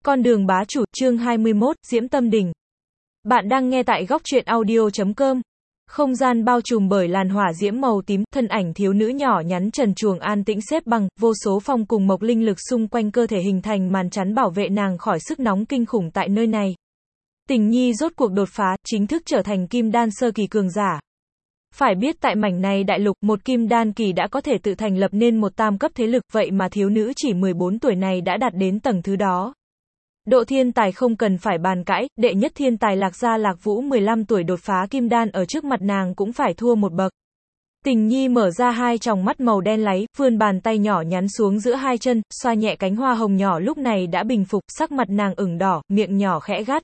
Con đường bá chủ, chương 21, Diễm Tâm Đỉnh. Bạn đang nghe tại góc truyện audio.com. Không gian bao trùm bởi làn hỏa diễm màu tím, thân ảnh thiếu nữ nhỏ nhắn trần truồng an tĩnh xếp bằng, vô số phong cùng mộc linh lực xung quanh cơ thể hình thành màn chắn bảo vệ nàng khỏi sức nóng kinh khủng tại nơi này. Tình Nhi rốt cuộc đột phá, chính thức trở thành kim đan sơ kỳ cường giả. Phải biết tại mảnh này đại lục, một kim đan kỳ đã có thể tự thành lập nên một tam cấp thế lực, vậy mà thiếu nữ chỉ 14 tuổi này đã đạt đến tầng thứ đó. Độ thiên tài không cần phải bàn cãi, đệ nhất thiên tài Lạc Gia Lạc Vũ 15 tuổi đột phá kim đan ở trước mặt nàng cũng phải thua một bậc. Tình Nhi mở ra hai tròng mắt màu đen láy, vươn bàn tay nhỏ nhắn xuống giữa hai chân, xoa nhẹ cánh hoa hồng nhỏ lúc này đã bình phục, sắc mặt nàng ửng đỏ, miệng nhỏ khẽ gắt.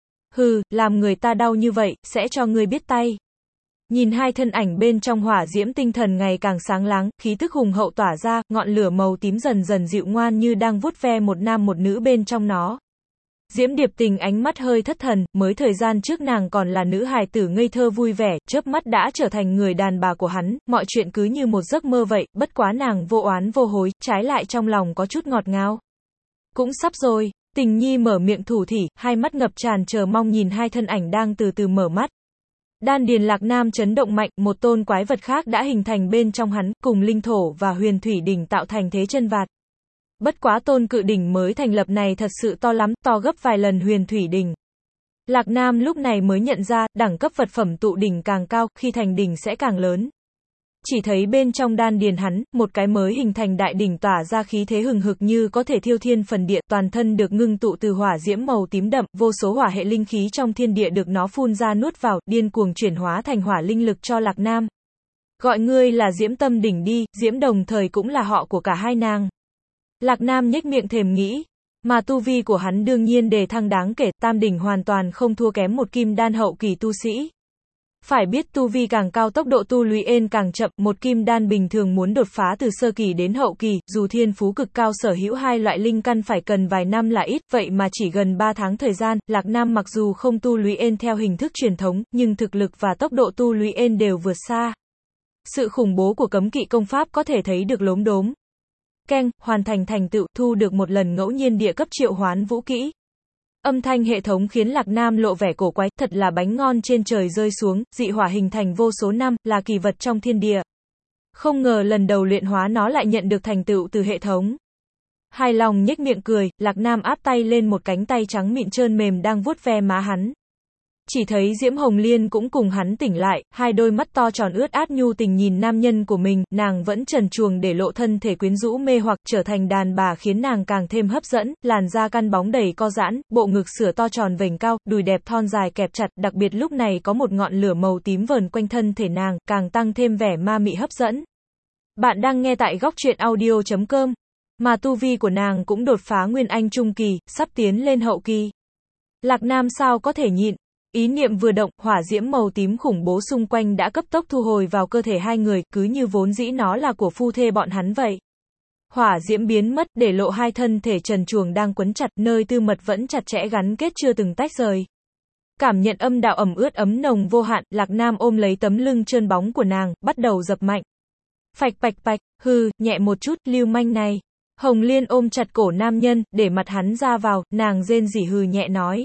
Hừ, làm người ta đau như vậy, sẽ cho ngươi biết tay. Nhìn hai thân ảnh bên trong hỏa diễm tinh thần ngày càng sáng láng, khí tức hùng hậu tỏa ra, ngọn lửa màu tím dần dần dịu ngoan như đang vuốt ve một nam một nữ bên trong nó. Diễm Điệp Tình ánh mắt hơi thất thần, mới thời gian trước nàng còn là nữ hài tử ngây thơ vui vẻ, chớp mắt đã trở thành người đàn bà của hắn, mọi chuyện cứ như một giấc mơ vậy, bất quá nàng vô oán vô hối, trái lại trong lòng có chút ngọt ngào. Cũng sắp rồi, Tình Nhi mở miệng thủ thỉ, hai mắt ngập tràn chờ mong nhìn hai thân ảnh đang từ từ mở mắt. Đan điền Lạc Nam chấn động mạnh, một tôn quái vật khác đã hình thành bên trong hắn, cùng linh thổ và huyền thủy đỉnh tạo thành thế chân vạc. Bất quá tôn cự đỉnh mới thành lập này thật sự to lắm, to gấp vài lần huyền thủy đỉnh. Lạc Nam lúc này mới nhận ra, đẳng cấp vật phẩm tụ đỉnh càng cao, khi thành đỉnh sẽ càng lớn. Chỉ thấy bên trong đan điền hắn, một cái mới hình thành đại đỉnh tỏa ra khí thế hừng hực như có thể thiêu thiên phần địa, toàn thân được ngưng tụ từ hỏa diễm màu tím đậm, vô số hỏa hệ linh khí trong thiên địa được nó phun ra nuốt vào, điên cuồng chuyển hóa thành hỏa linh lực cho Lạc Nam. Gọi ngươi là Diễm Tâm Đỉnh đi, Diễm đồng thời cũng là họ của cả hai nàng. Lạc Nam nhếch miệng thầm nghĩ, mà tu vi của hắn đương nhiên đề thăng đáng kể, tam đỉnh hoàn toàn không thua kém một kim đan hậu kỳ tu sĩ. Phải biết tu vi càng cao tốc độ tu luyện càng chậm, một kim đan bình thường muốn đột phá từ sơ kỳ đến hậu kỳ, dù thiên phú cực cao sở hữu hai loại linh căn phải cần vài năm là ít, vậy mà chỉ gần 3 tháng thời gian, Lạc Nam mặc dù không tu luyện theo hình thức truyền thống, nhưng thực lực và tốc độ tu luyện đều vượt xa. Sự khủng bố của cấm kỵ công pháp có thể thấy được lốm đốm. Keng, hoàn thành thành tựu, thu được một lần ngẫu nhiên địa cấp triệu hoán vũ kỹ. Âm thanh hệ thống khiến Lạc Nam lộ vẻ cổ quái, thật là bánh ngon trên trời rơi xuống, dị hỏa hình thành vô số năm, là kỳ vật trong thiên địa. Không ngờ lần đầu luyện hóa nó lại nhận được thành tựu từ hệ thống. Hài lòng nhếch miệng cười, Lạc Nam áp tay lên một cánh tay trắng mịn trơn mềm đang vuốt ve má hắn. Chỉ thấy Diễm Hồng Liên cũng cùng hắn tỉnh lại, hai đôi mắt to tròn ướt át nhu tình nhìn nam nhân của mình, nàng vẫn trần truồng để lộ thân thể quyến rũ mê hoặc, trở thành đàn bà khiến nàng càng thêm hấp dẫn, làn da căn bóng đầy co giãn, bộ ngực sữa to tròn vành cao, đùi đẹp thon dài kẹp chặt, đặc biệt lúc này có một ngọn lửa màu tím vờn quanh thân thể nàng, càng tăng thêm vẻ ma mị hấp dẫn. Bạn đang nghe tại góc truyện audio.com, mà tu vi của nàng cũng đột phá nguyên anh trung kỳ, sắp tiến lên hậu kỳ. Lạc Nam sao có thể nhịn. Ý niệm vừa động, hỏa diễm màu tím khủng bố xung quanh đã cấp tốc thu hồi vào cơ thể hai người, cứ như vốn dĩ nó là của phu thê bọn hắn vậy. Hỏa diễm biến mất, để lộ hai thân thể trần truồng đang quấn chặt, nơi tư mật vẫn chặt chẽ gắn kết chưa từng tách rời. Cảm nhận âm đạo ẩm ướt ấm nồng vô hạn, Lạc Nam ôm lấy tấm lưng trơn bóng của nàng, bắt đầu dập mạnh. Phạch bạch bạch, hừ, nhẹ một chút, lưu manh này. Hồng Liên ôm chặt cổ nam nhân, để mặt hắn ra vào, nàng rên rỉ hừ nhẹ nói.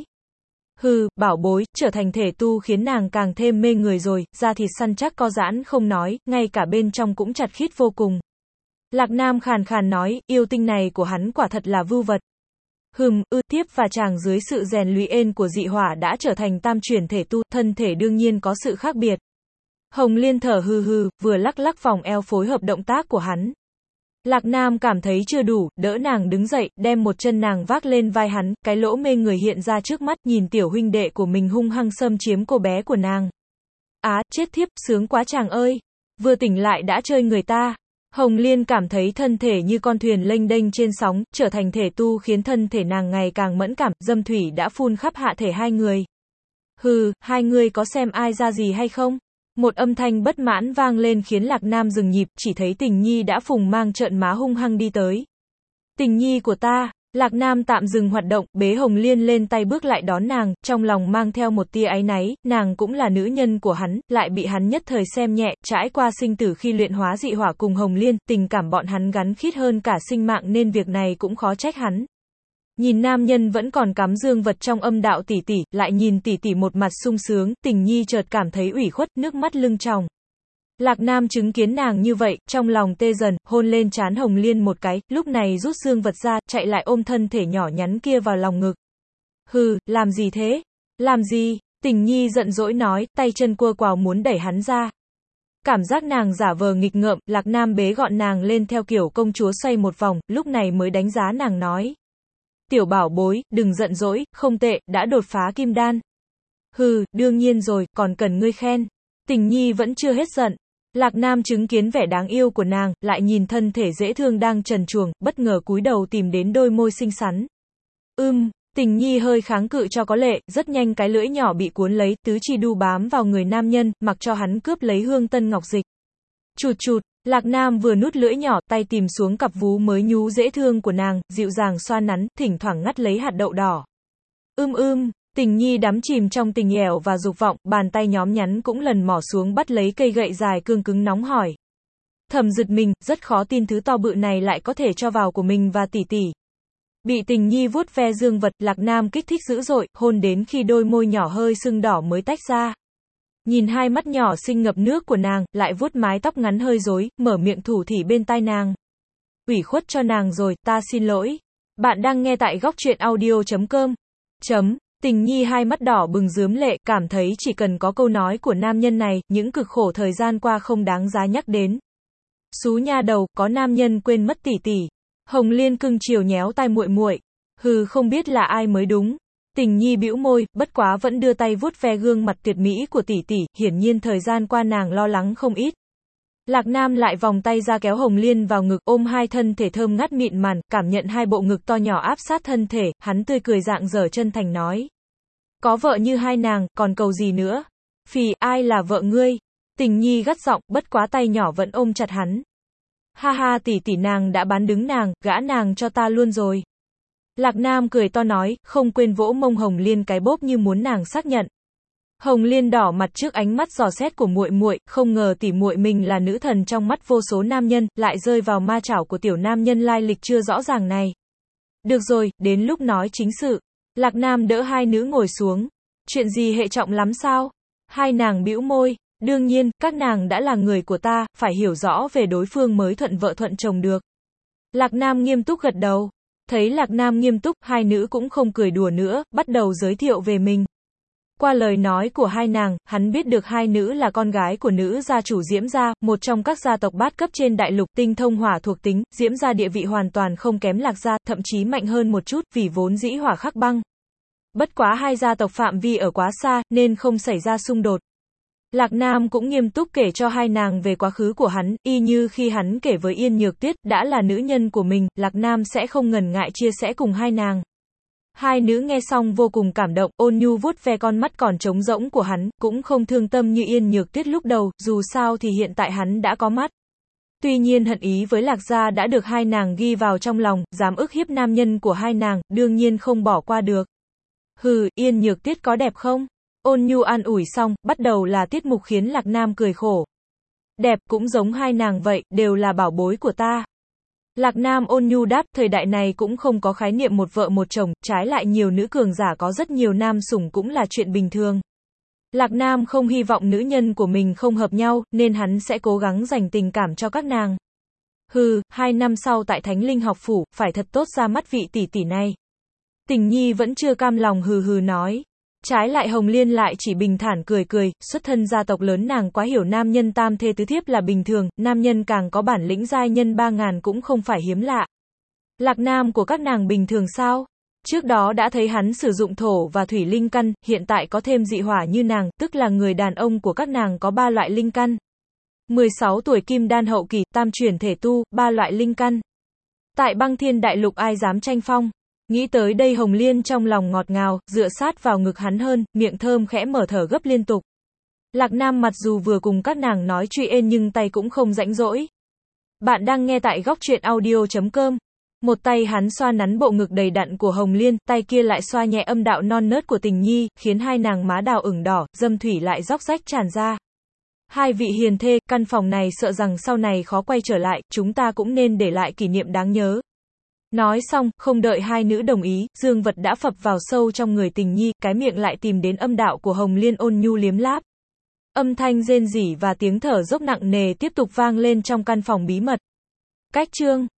Hừ, bảo bối, trở thành thể tu khiến nàng càng thêm mê người rồi, da thịt săn chắc co giãn không nói, ngay cả bên trong cũng chặt khít vô cùng. Lạc Nam khàn khàn nói, yêu tinh này của hắn quả thật là vưu vật. Tiếp và chàng dưới sự rèn luyện của dị hỏa đã trở thành tam chuyển thể tu, thân thể đương nhiên có sự khác biệt. Hồng Liên thở hừ, vừa lắc lắc vòng eo phối hợp động tác của hắn. Lạc Nam cảm thấy chưa đủ, đỡ nàng đứng dậy, đem một chân nàng vác lên vai hắn, cái lỗ mê người hiện ra trước mắt, nhìn tiểu huynh đệ của mình hung hăng xâm chiếm cô bé của nàng. Á, chết thiếp, sướng quá chàng ơi. Vừa tỉnh lại đã chơi người ta. Hồng Liên cảm thấy thân thể như con thuyền lênh đênh trên sóng, trở thành thể tu khiến thân thể nàng ngày càng mẫn cảm, dâm thủy đã phun khắp hạ thể hai người. Hừ, hai người có xem ai ra gì hay không? Một âm thanh bất mãn vang lên khiến Lạc Nam dừng nhịp, chỉ thấy Tình Nhi đã phùng mang trợn má hung hăng đi tới. Tình Nhi của ta, Lạc Nam tạm dừng hoạt động, bế Hồng Liên lên tay bước lại đón nàng, trong lòng mang theo một tia áy náy, nàng cũng là nữ nhân của hắn, lại bị hắn nhất thời xem nhẹ, trải qua sinh tử khi luyện hóa dị hỏa cùng Hồng Liên, tình cảm bọn hắn gắn khít hơn cả sinh mạng nên việc này cũng khó trách hắn. Nhìn nam nhân vẫn còn cắm dương vật trong âm đạo tỷ tỷ, lại nhìn tỷ tỷ một mặt sung sướng, Tình Nhi chợt cảm thấy ủy khuất, nước mắt lưng tròng. Lạc Nam chứng kiến nàng như vậy, trong lòng tê dần, hôn lên trán Hồng Liên một cái, lúc này rút dương vật ra, chạy lại ôm thân thể nhỏ nhắn kia vào lòng ngực. Hừ, làm gì thế? Làm gì? Tình Nhi giận dỗi nói, tay chân cua quào muốn đẩy hắn ra. Cảm giác nàng giả vờ nghịch ngợm, Lạc Nam bế gọn nàng lên theo kiểu công chúa xoay một vòng, lúc này mới đánh giá nàng nói. Tiểu bảo bối, đừng giận dỗi, không tệ, đã đột phá kim đan. Hừ, đương nhiên rồi, còn cần ngươi khen. Tình Nhi vẫn chưa hết giận. Lạc Nam chứng kiến vẻ đáng yêu của nàng, lại nhìn thân thể dễ thương đang trần truồng, bất ngờ cúi đầu tìm đến đôi môi xinh xắn. Tình Nhi hơi kháng cự cho có lệ, rất nhanh cái lưỡi nhỏ bị cuốn lấy, tứ chi đu bám vào người nam nhân, mặc cho hắn cướp lấy hương tân ngọc dịch. Chụt chụt, Lạc Nam vừa nút lưỡi nhỏ, tay tìm xuống cặp vú mới nhú dễ thương của nàng, dịu dàng xoa nắn, thỉnh thoảng ngắt lấy hạt đậu đỏ. Tình Nhi đắm chìm trong tình ẻo và dục vọng, bàn tay nhóm nhắn cũng lần mỏ xuống bắt lấy cây gậy dài cương cứng nóng hỏi. Thầm giật mình, rất khó tin thứ to bự này lại có thể cho vào của mình và tỷ tỷ. Bị Tình Nhi vuốt ve dương vật, Lạc Nam kích thích dữ dội, hôn đến khi đôi môi nhỏ hơi sưng đỏ mới tách ra. Nhìn hai mắt nhỏ xinh ngập nước của nàng, lại vuốt mái tóc ngắn hơi rối, mở miệng thủ thỉ bên tai nàng. Ủy khuất cho nàng rồi, ta xin lỗi. Bạn đang nghe tại góc truyện audio.com. Tình Nhi hai mắt đỏ bừng rướm lệ, cảm thấy chỉ cần có câu nói của nam nhân này, những cực khổ thời gian qua không đáng giá nhắc đến. Xú nha đầu, có nam nhân quên mất tỷ tỷ. Hồng Liên cưng chiều nhéo tai muội muội. Hừ, không biết là ai mới đúng. Tình Nhi bĩu môi, bất quá vẫn đưa tay vuốt ve gương mặt tuyệt mỹ của tỷ tỷ, hiển nhiên thời gian qua nàng lo lắng không ít. Lạc Nam lại vòng tay ra kéo Hồng Liên vào ngực, ôm hai thân thể thơm ngát mịn màng, cảm nhận hai bộ ngực to nhỏ áp sát thân thể, hắn tươi cười rạng rỡ chân thành nói. Có vợ như hai nàng, còn cầu gì nữa? Phì, ai là vợ ngươi? Tình Nhi gắt giọng, bất quá tay nhỏ vẫn ôm chặt hắn. Ha ha, tỷ tỷ nàng đã bán đứng nàng, gã nàng cho ta luôn rồi. Lạc Nam cười to nói, không quên vỗ mông Hồng Liên cái bóp như muốn nàng xác nhận. Hồng Liên đỏ mặt trước ánh mắt dò xét của muội muội, không ngờ tỷ muội mình là nữ thần trong mắt vô số nam nhân, lại rơi vào ma chảo của tiểu nam nhân lai lịch chưa rõ ràng này. Được rồi, đến lúc nói chính sự. Lạc Nam đỡ hai nữ ngồi xuống. Chuyện gì hệ trọng lắm sao? Hai nàng bĩu môi. Đương nhiên, các nàng đã là người của ta, phải hiểu rõ về đối phương mới thuận vợ thuận chồng được. Lạc Nam nghiêm túc gật đầu. Thấy Lạc Nam nghiêm túc, hai nữ cũng không cười đùa nữa, bắt đầu giới thiệu về mình. Qua lời nói của hai nàng, hắn biết được hai nữ là con gái của nữ gia chủ Diễm gia, một trong các gia tộc bát cấp trên đại lục, tinh thông hỏa thuộc tính, Diễm gia địa vị hoàn toàn không kém Lạc gia, thậm chí mạnh hơn một chút, vì vốn dĩ hỏa khắc băng. Bất quá hai gia tộc phạm vi ở quá xa, nên không xảy ra xung đột. Lạc Nam cũng nghiêm túc kể cho hai nàng về quá khứ của hắn, y như khi hắn kể với Yên Nhược Tuyết, đã là nữ nhân của mình, Lạc Nam sẽ không ngần ngại chia sẻ cùng hai nàng. Hai nữ nghe xong vô cùng cảm động, ôn nhu vuốt ve con mắt còn trống rỗng của hắn, cũng không thương tâm như Yên Nhược Tuyết lúc đầu, dù sao thì hiện tại hắn đã có mắt. Tuy nhiên hận ý với Lạc gia đã được hai nàng ghi vào trong lòng, dám ức hiếp nam nhân của hai nàng, đương nhiên không bỏ qua được. Hừ, Yên Nhược Tuyết có đẹp không? Ôn nhu an ủi xong, bắt đầu là tiết mục khiến Lạc Nam cười khổ. Đẹp, cũng giống hai nàng vậy, đều là bảo bối của ta. Lạc Nam ôn nhu đáp, thời đại này cũng không có khái niệm một vợ một chồng, trái lại nhiều nữ cường giả có rất nhiều nam sủng cũng là chuyện bình thường. Lạc Nam không hy vọng nữ nhân của mình không hợp nhau, nên hắn sẽ cố gắng dành tình cảm cho các nàng. Hừ, 2 năm sau tại Thánh Linh học phủ, phải thật tốt ra mắt vị tỷ tỷ này. Tình Nhi vẫn chưa cam lòng hừ hừ nói. Trái lại Hồng Liên lại chỉ bình thản cười cười, xuất thân gia tộc lớn nàng quá hiểu nam nhân tam thê tứ thiếp là bình thường, nam nhân càng có bản lĩnh giai nhân 3000 cũng không phải hiếm lạ. Lạc Nam của các nàng bình thường sao? Trước đó đã thấy hắn sử dụng thổ và thủy linh căn, hiện tại có thêm dị hỏa như nàng, tức là người đàn ông của các nàng có 3 loại linh căn. 16 tuổi kim đan hậu kỳ, tam chuyển thể tu, 3 loại linh căn. Tại Băng Thiên Đại Lục ai dám tranh phong? Nghĩ tới đây Hồng Liên trong lòng ngọt ngào, dựa sát vào ngực hắn hơn, miệng thơm khẽ mở thở gấp liên tục. Lạc Nam mặc dù vừa cùng các nàng nói truy ên nhưng tay cũng không rãnh rỗi. Bạn đang nghe tại góc truyện audio.com. Một tay hắn xoa nắn bộ ngực đầy đặn của Hồng Liên, tay kia lại xoa nhẹ âm đạo non nớt của Tình Nhi, khiến hai nàng má đào ửng đỏ, dâm thủy lại róc rách tràn ra. Hai vị hiền thê, căn phòng này sợ rằng sau này khó quay trở lại, chúng ta cũng nên để lại kỷ niệm đáng nhớ. Nói xong, không đợi hai nữ đồng ý, dương vật đã phập vào sâu trong người tình nhi, cái miệng lại tìm đến âm đạo của Hồng Liên ôn nhu liếm láp. Âm thanh rên rỉ và tiếng thở dốc nặng nề tiếp tục vang lên trong căn phòng bí mật. Cách chương